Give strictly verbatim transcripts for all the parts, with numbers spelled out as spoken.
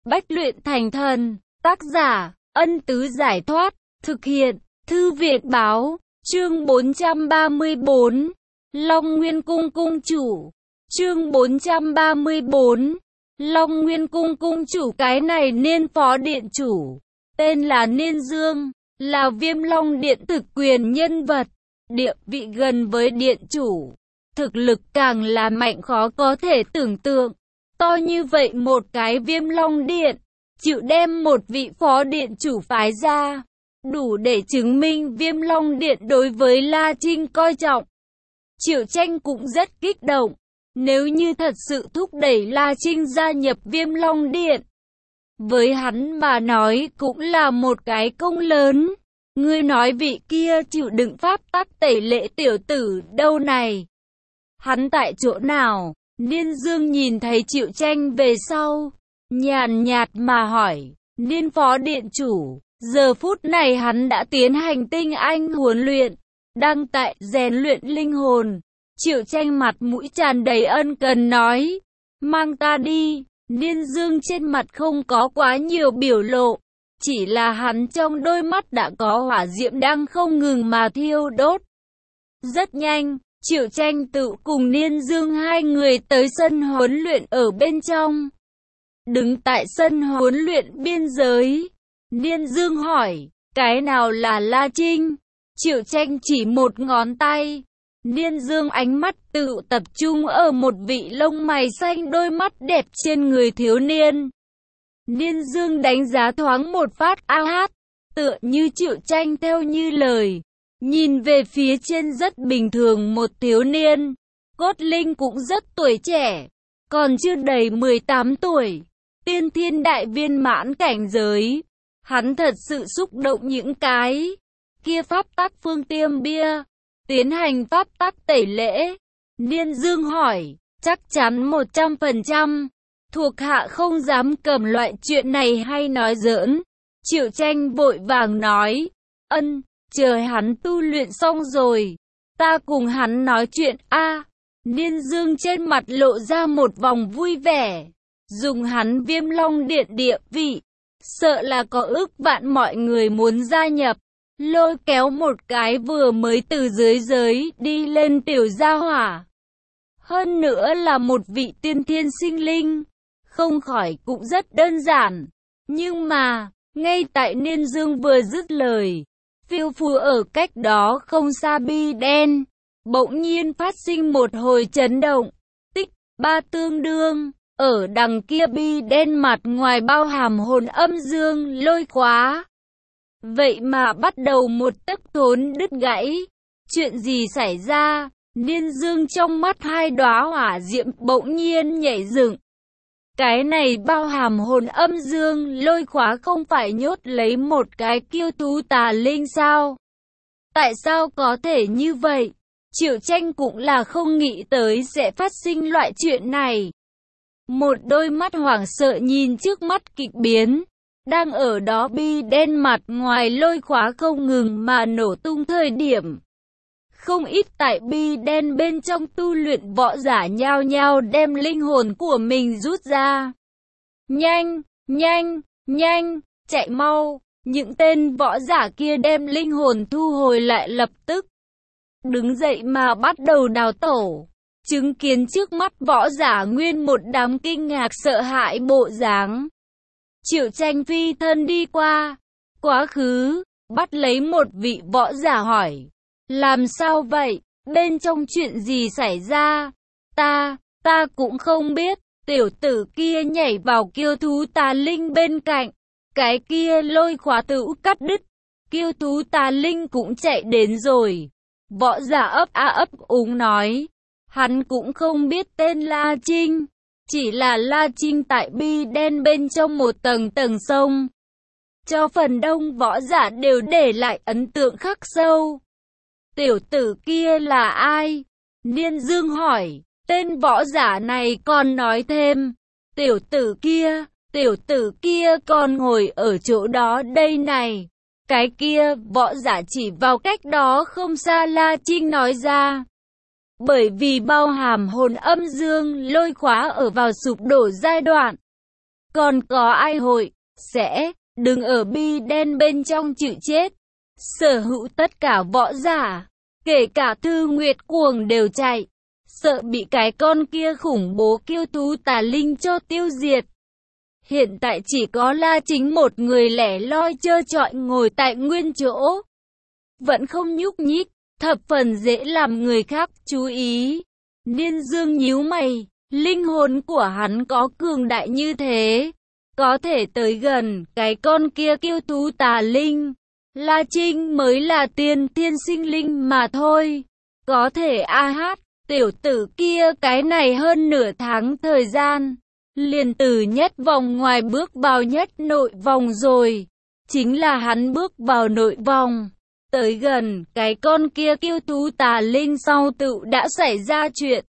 Bách luyện thành thần. Tác giả, Ân Tứ Giải Thoát. Thực hiện, Thư Việt Báo. Chương bốn trăm ba mươi bốn. Long Nguyên Cung Cung Chủ. Chương bốn trăm ba mươi bốn. Long Nguyên Cung Cung Chủ. Cái này Niên Phó Điện Chủ, tên là Niên Dương, là Viêm Long Điện thực quyền nhân vật, địa vị gần với Điện Chủ, thực lực càng là mạnh khó có thể tưởng tượng. To như vậy một cái Viêm Long Điện, chịu đem một vị Phó Điện Chủ phái ra, đủ để chứng minh Viêm Long Điện đối với La Trinh coi trọng. Triệu Tranh cũng rất kích động, nếu như thật sự thúc đẩy La Trinh gia nhập Viêm Long Điện, với hắn mà nói cũng là một cái công lớn. Ngươi nói vị kia chịu đựng pháp tắc tẩy lệ tiểu tử đâu này? Hắn tại chỗ nào? Niên Dương nhìn thấy Triệu Tranh về sau, nhàn nhạt mà hỏi. Niên Phó Điện Chủ, giờ phút này hắn đã tiến hành tinh anh huấn luyện, đang tại rèn luyện linh hồn. Triệu Tranh mặt mũi tràn đầy ân cần nói, mang ta đi. Niên Dương trên mặt không có quá nhiều biểu lộ, chỉ là hắn trong đôi mắt đã có hỏa diệm đang không ngừng mà thiêu đốt. Rất nhanh, Triệu Tranh tự cùng Niên Dương hai người tới sân huấn luyện ở bên trong. Đứng tại sân huấn luyện biên giới, Niên Dương hỏi, cái nào là La Trinh? Triệu Tranh chỉ một ngón tay. Niên Dương ánh mắt tự tập trung ở một vị lông mày xanh đôi mắt đẹp trên người thiếu niên. Niên Dương đánh giá thoáng một phát a hát, tựa như Triệu Tranh theo như lời. Nhìn về phía trên rất bình thường một thiếu niên, cốt linh cũng rất tuổi trẻ, còn chưa đầy mười tám tuổi, tiên thiên đại viên mãn cảnh giới. Hắn thật sự xúc động những cái kia pháp tắc phương tiêm bia, tiến hành pháp tắc tẩy lễ. Niên Dương hỏi, chắc chắn một trăm phần trăm, thuộc hạ không dám cầm loại chuyện này hay nói giỡn. Triệu Tranh vội vàng nói, ân, chờ hắn tu luyện xong rồi, ta cùng hắn nói chuyện a. Niên Dương trên mặt lộ ra một vòng vui vẻ, dùng hắn Viêm Long Điện địa vị, sợ là có ước vạn mọi người muốn gia nhập. Lôi kéo một cái vừa mới từ dưới giới đi lên tiểu gia hỏa, hơn nữa là một vị tiên thiên sinh linh, không khỏi cũng rất đơn giản. Nhưng mà, ngay tại Niên Dương vừa dứt lời, phiêu phù ở cách đó không xa bi đen, bỗng nhiên phát sinh một hồi chấn động. Tích ba tương đương, ở đằng kia bi đen mặt ngoài bao hàm hồn âm dương lôi khóa. Vậy mà bắt đầu một tấc thốn đứt gãy. Chuyện gì xảy ra? Niên Dương trong mắt hai đóa hỏa diệm bỗng nhiên nhảy dựng. Cái này bao hàm hồn âm dương lôi khóa không phải nhốt lấy một cái kiêu thú tà linh sao? Tại sao có thể như vậy? Triệu Tranh cũng là không nghĩ tới sẽ phát sinh loại chuyện này. Một đôi mắt hoảng sợ nhìn trước mắt kịch biến. Đang ở đó bi đen mặt ngoài lôi khóa không ngừng mà nổ tung thời điểm, không ít tại bi đen bên trong tu luyện võ giả nhao nhao đem linh hồn của mình rút ra. Nhanh, nhanh, nhanh, chạy mau. Những tên võ giả kia đem linh hồn thu hồi lại lập tức đứng dậy mà bắt đầu đào tổ. Chứng kiến trước mắt võ giả nguyên một đám kinh ngạc sợ hãi bộ dáng, Triệu Tranh phi thân đi qua, quá khứ, bắt lấy một vị võ giả hỏi, làm sao vậy, bên trong chuyện gì xảy ra? Ta, ta cũng không biết. Tiểu tử kia nhảy vào kiêu thú tà linh bên cạnh, cái kia lôi khóa tự cắt đứt, kiêu thú tà linh cũng chạy đến rồi. Võ giả ấp a ấp úng nói, hắn cũng không biết tên La Trinh. Chỉ là La Trinh tại bi đen bên trong một tầng tầng sông. Cho phần đông võ giả đều để lại ấn tượng khắc sâu. Tiểu tử kia là ai? Niên Dương hỏi. Tên võ giả này còn nói thêm, tiểu tử kia, tiểu tử kia còn ngồi ở chỗ đó đây này. Cái kia, võ giả chỉ vào cách đó không xa La Trinh nói ra. Bởi vì bao hàm hồn âm dương lôi khóa ở vào sụp đổ giai đoạn, Còn có ai hội, sẽ, đứng ở bi đen bên trong chịu chết. Sở hữu tất cả võ giả, kể cả Thư Nguyệt Cuồng đều chạy, sợ bị cái con kia khủng bố kiêu thú tà linh cho tiêu diệt. Hiện tại chỉ có La Chính một người lẻ loi trơ trọi ngồi tại nguyên chỗ, vẫn không nhúc nhích, thập phần dễ làm người khác chú ý. Niên Dương nhíu mày, linh hồn của hắn có cường đại như thế, có thể tới gần cái con kia kiêu thú tà linh. La Trinh mới là tiên thiên sinh linh mà thôi, có thể a hát, tiểu tử kia cái này hơn nửa tháng thời gian, liền từ nhất vòng ngoài bước vào nhất nội vòng rồi. Chính là hắn bước vào nội vòng, tới gần cái con kia kiêu thú tà linh sau tự đã xảy ra chuyện.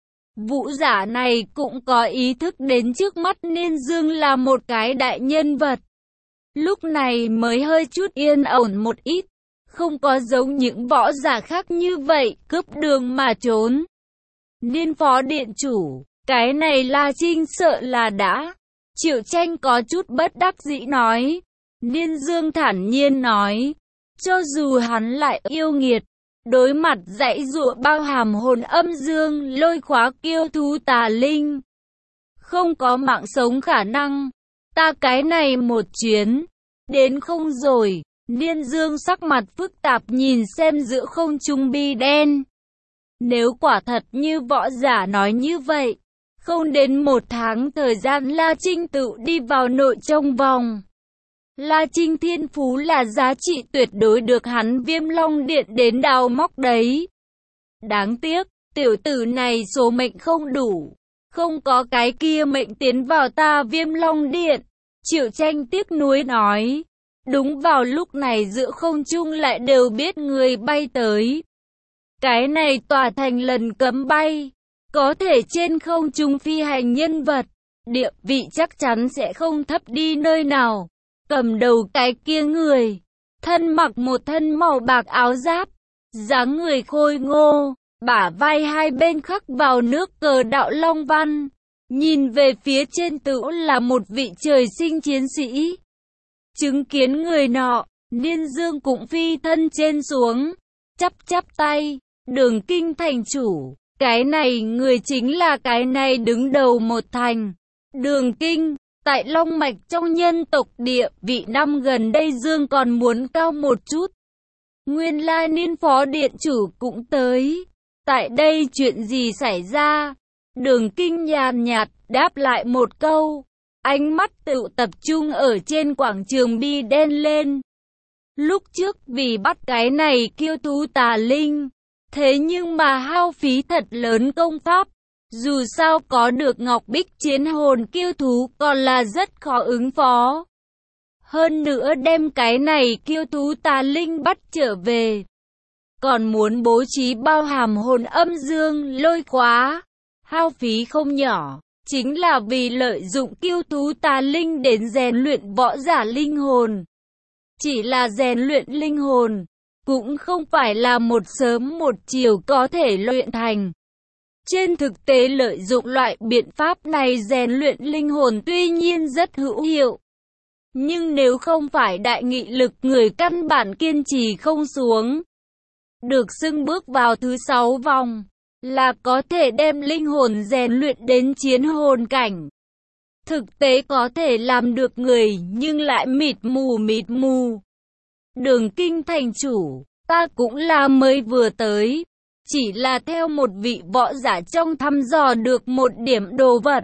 Vũ giả này cũng có ý thức đến trước mắt Niên Dương là một cái đại nhân vật, lúc này mới hơi chút yên ổn một ít, không có giống những võ giả khác như vậy cướp đường mà trốn. Niên phó điện chủ, cái này La Trinh sợ là đã. Triệu Tranh có chút bất đắc dĩ nói. Niên Dương thản nhiên nói, cho dù hắn lại yêu nghiệt, đối mặt dãy dụa bao hàm hồn âm dương lôi khóa kiêu thú tà linh, không có mạng sống khả năng. Ta cái này một chuyến, đến không rồi. Niên Dương sắc mặt phức tạp nhìn xem giữa không trung bi đen. Nếu quả thật như võ giả nói như vậy, không đến một tháng thời gian La Trinh tự đi vào nội trong vòng. La Trinh thiên phú là giá trị tuyệt đối được hắn Viêm Long Điện đến đào móc đấy. Đáng tiếc, tiểu tử này số mệnh không đủ, không có cái kia mệnh tiến vào ta Viêm Long Điện. Triệu Tranh tiếc nuối nói. Đúng vào lúc này giữa không trung lại đều biết người bay tới. Cái này tỏa thành lần cấm bay, có thể trên không trung phi hành nhân vật, địa vị chắc chắn sẽ không thấp đi nơi nào. Cầm đầu cái kia người, thân mặc một thân màu bạc áo giáp, dáng người khôi ngô, bả vai hai bên khắc vào nước cờ đạo long văn. Nhìn về phía trên tự là một vị trời sinh chiến sĩ. Chứng kiến người nọ, Niên Dương cũng phi thân trên xuống, chắp chắp tay, Đường Kinh thành chủ, cái này người chính là cái này đứng đầu một thành. Đường Kinh, tại Long Mạch trong nhân tộc địa vị năm gần đây Dương còn muốn cao một chút. Nguyên lai Niên phó điện chủ cũng tới. Tại đây chuyện gì xảy ra? Đường Kinh nhàn nhạt đáp lại một câu. Ánh mắt tự tập trung ở trên quảng trường bi đen lên. Lúc trước vì bắt cái này kiêu thú tà linh, thế nhưng mà hao phí thật lớn công pháp. Dù sao có được Ngọc Bích chiến hồn kiêu thú còn là rất khó ứng phó. Hơn nữa đem cái này kiêu thú tà linh bắt trở về, còn muốn bố trí bao hàm hồn âm dương lôi khóa, hao phí không nhỏ. Chính là vì lợi dụng kiêu thú tà linh đến rèn luyện võ giả linh hồn. Chỉ là rèn luyện linh hồn, cũng không phải là một sớm một chiều có thể luyện thành. Trên thực tế lợi dụng loại biện pháp này rèn luyện linh hồn tuy nhiên rất hữu hiệu. Nhưng nếu không phải đại nghị lực người căn bản kiên trì không xuống, được xưng bước vào thứ sáu vòng, là có thể đem linh hồn rèn luyện đến chiến hồn cảnh. Thực tế có thể làm được người nhưng lại mịt mù mịt mù. Đường Kinh thành chủ, ta cũng là mới vừa tới, chỉ là theo một vị võ giả trong thăm dò được một điểm đồ vật.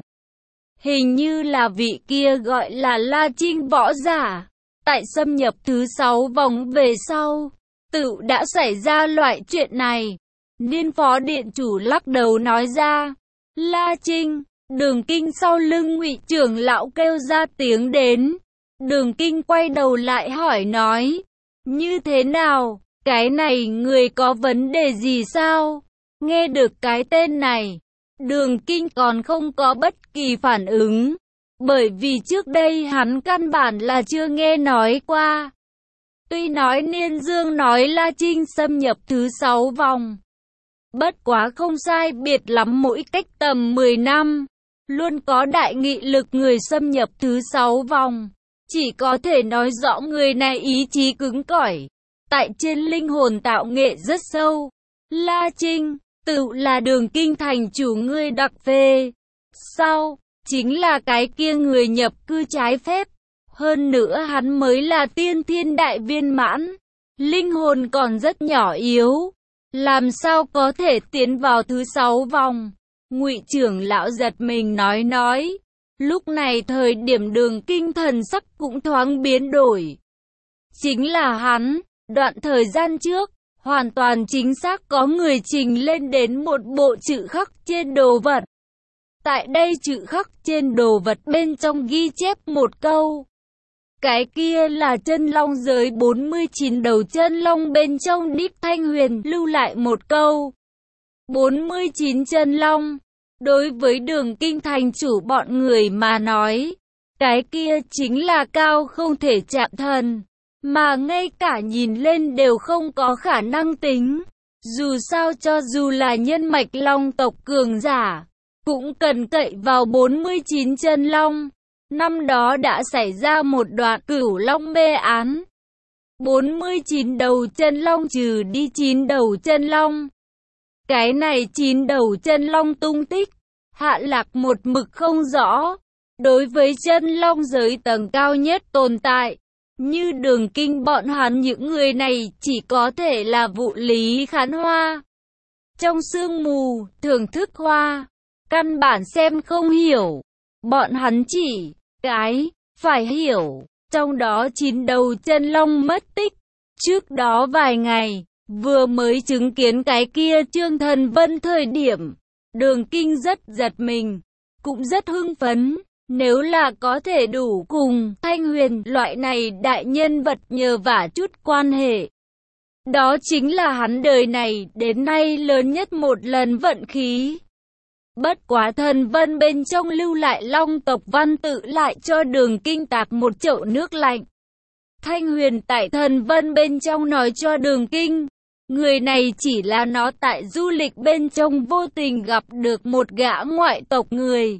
Hình như là vị kia gọi là La Trinh võ giả. Tại xâm nhập thứ sáu vòng về sau, tự đã xảy ra loại chuyện này. Niên phó điện chủ lắc đầu nói ra. La Trinh, Đường Kinh sau lưng Ngụy trưởng lão kêu ra tiếng đến. Đường Kinh quay đầu lại hỏi nói. Như thế nào, cái này người có vấn đề gì sao? Nghe được cái tên này, Đường Kinh còn không có bất kỳ phản ứng. Bởi vì trước đây hắn căn bản là chưa nghe nói qua. Tuy nói Niên Dương nói La Trinh xâm nhập thứ sáu vòng, bất quá không sai biệt lắm mỗi cách tầm mười năm. luôn có đại nghị lực người xâm nhập thứ sáu vòng. Chỉ có thể nói rõ người này ý chí cứng cỏi, tại trên linh hồn tạo nghệ rất sâu. La Trinh, tự là Đường Kinh thành chủ ngươi đặc về. Sau, chính là cái kia người nhập cư trái phép. Hơn nữa hắn mới là tiên thiên đại viên mãn. Linh hồn còn rất nhỏ yếu. Làm sao có thể tiến vào thứ sáu vòng? Ngụy trưởng lão giật mình nói nói. Lúc này thời điểm Đường Kinh thần sắc cũng thoáng biến đổi. Chính là hắn, đoạn thời gian trước, hoàn toàn chính xác có người trình lên đến một bộ chữ khắc trên đồ vật. Tại đây chữ khắc trên đồ vật bên trong ghi chép một câu. Cái kia là chân long giới bốn mươi chín đầu chân long bên trong Đích Thanh Huyền lưu lại một câu. bốn mươi chín chân long. Đối với Đường Kinh thành chủ bọn người mà nói, cái kia chính là cao không thể chạm thần, mà ngay cả nhìn lên đều không có khả năng tính. Dù sao cho dù là nhân mạch long tộc cường giả, cũng cần cậy vào bốn mươi chín chân long. Năm đó đã xảy ra một đoạn Cửu Long mê án. bốn mươi chín đầu chân long trừ đi chín đầu chân long. Cái này chín đầu chân long tung tích, Hạ Lạc một mực không rõ. Đối với chân long giới tầng cao nhất tồn tại, như Đường Kinh bọn hắn những người này chỉ có thể là vụ lý khán hoa. Trong sương mù, thưởng thức hoa, căn bản xem không hiểu. Bọn hắn chỉ, cái, phải hiểu, trong đó chín đầu chân long mất tích. Trước đó vài ngày, vừa mới chứng kiến cái kia Trương Thần Vân thời điểm, Đường Kinh rất giật mình, cũng rất hưng phấn. Nếu là có thể đủ cùng Thanh Huyền loại này đại nhân vật nhờ vả chút quan hệ, đó chính là hắn đời này đến nay lớn nhất một lần vận khí. Bất quá Thần Vân bên trong lưu lại long tộc văn tự lại cho Đường Kinh tạc một chậu nước lạnh. Thanh Huyền tại Thần Vân bên trong nói cho Đường Kinh, người này chỉ là nó tại du lịch bên trong vô tình gặp được một gã ngoại tộc người.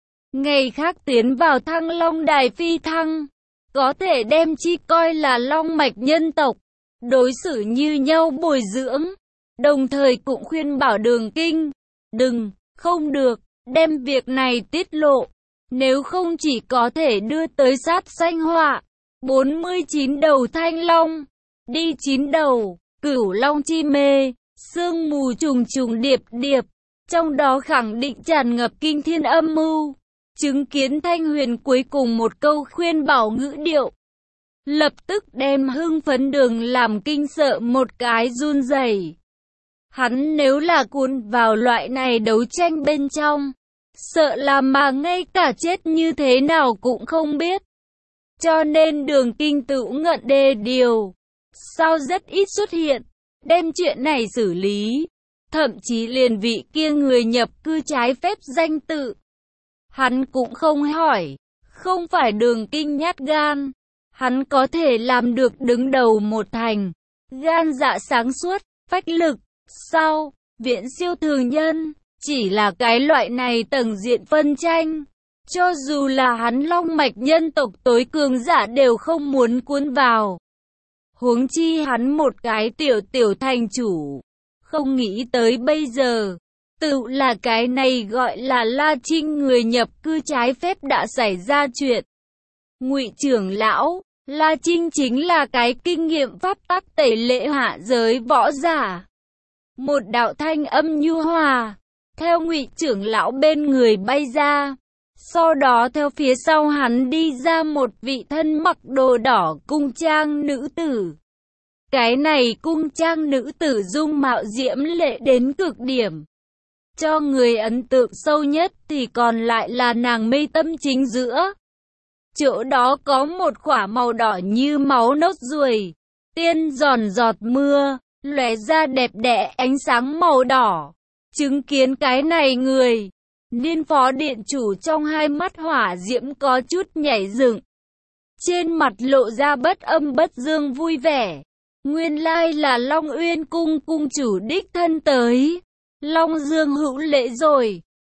Ngày khác tiến vào Thăng Long Đài phi thăng, có thể đem chi coi là long mạch nhân tộc, đối xử như nhau bồi dưỡng, đồng thời cũng khuyên bảo Đường Kinh, đừng, không được, đem việc này tiết lộ, nếu không chỉ có thể đưa tới sát sanh họa. bốn mươi chín đầu thanh long, đi chín đầu, Cửu Long chi mê, sương mù trùng trùng điệp điệp, trong đó khẳng định tràn ngập kinh thiên âm mưu. Chứng kiến Thanh Huyền cuối cùng một câu khuyên bảo ngữ điệu, lập tức đem hưng phấn Đường làm kinh sợ một cái run rẩy. Hắn nếu là cuốn vào loại này đấu tranh bên trong, sợ là mà ngay cả chết như thế nào cũng không biết. Cho nên Đường Kinh tự ngận đê điều, sao rất ít xuất hiện, đem chuyện này xử lý, thậm chí liền vị kia người nhập cư trái phép danh tự. Hắn cũng không hỏi, không phải Đường Kinh nhát gan, hắn có thể làm được đứng đầu một thành, gan dạ sáng suốt, phách lực, sau, viễn siêu thường nhân, chỉ là cái loại này tầng diện phân tranh. Cho dù là hắn long mạch nhân tộc tối cường giả đều không muốn cuốn vào. Huống chi hắn một cái tiểu tiểu thành chủ, không nghĩ tới bây giờ. Tự là cái này gọi là La Trinh người nhập cư trái phép đã xảy ra chuyện. Ngụy trưởng lão, La Trinh chính là cái kinh nghiệm pháp tắc tẩy lệ hạ giới võ giả. Một đạo thanh âm nhu hòa, theo Ngụy trưởng lão bên người bay ra. Sau đó theo phía sau hắn đi ra một vị thân mặc đồ đỏ cung trang nữ tử. Cái này cung trang nữ tử dung mạo diễm lệ đến cực điểm. Cho người ấn tượng sâu nhất thì còn lại là nàng mi tâm chính giữa. Chỗ đó có một quả màu đỏ như máu nốt ruồi, tiên giòn giọt mưa, lóe ra đẹp đẽ ánh sáng màu đỏ. Chứng kiến cái này người, Niên phó điện chủ trong hai mắt hỏa diễm có chút nhảy dựng. Trên mặt lộ ra bất âm bất dương vui vẻ. Nguyên lai là Long Uyên cung cung chủ đích thân tới. Long Dương hữu lễ rồi.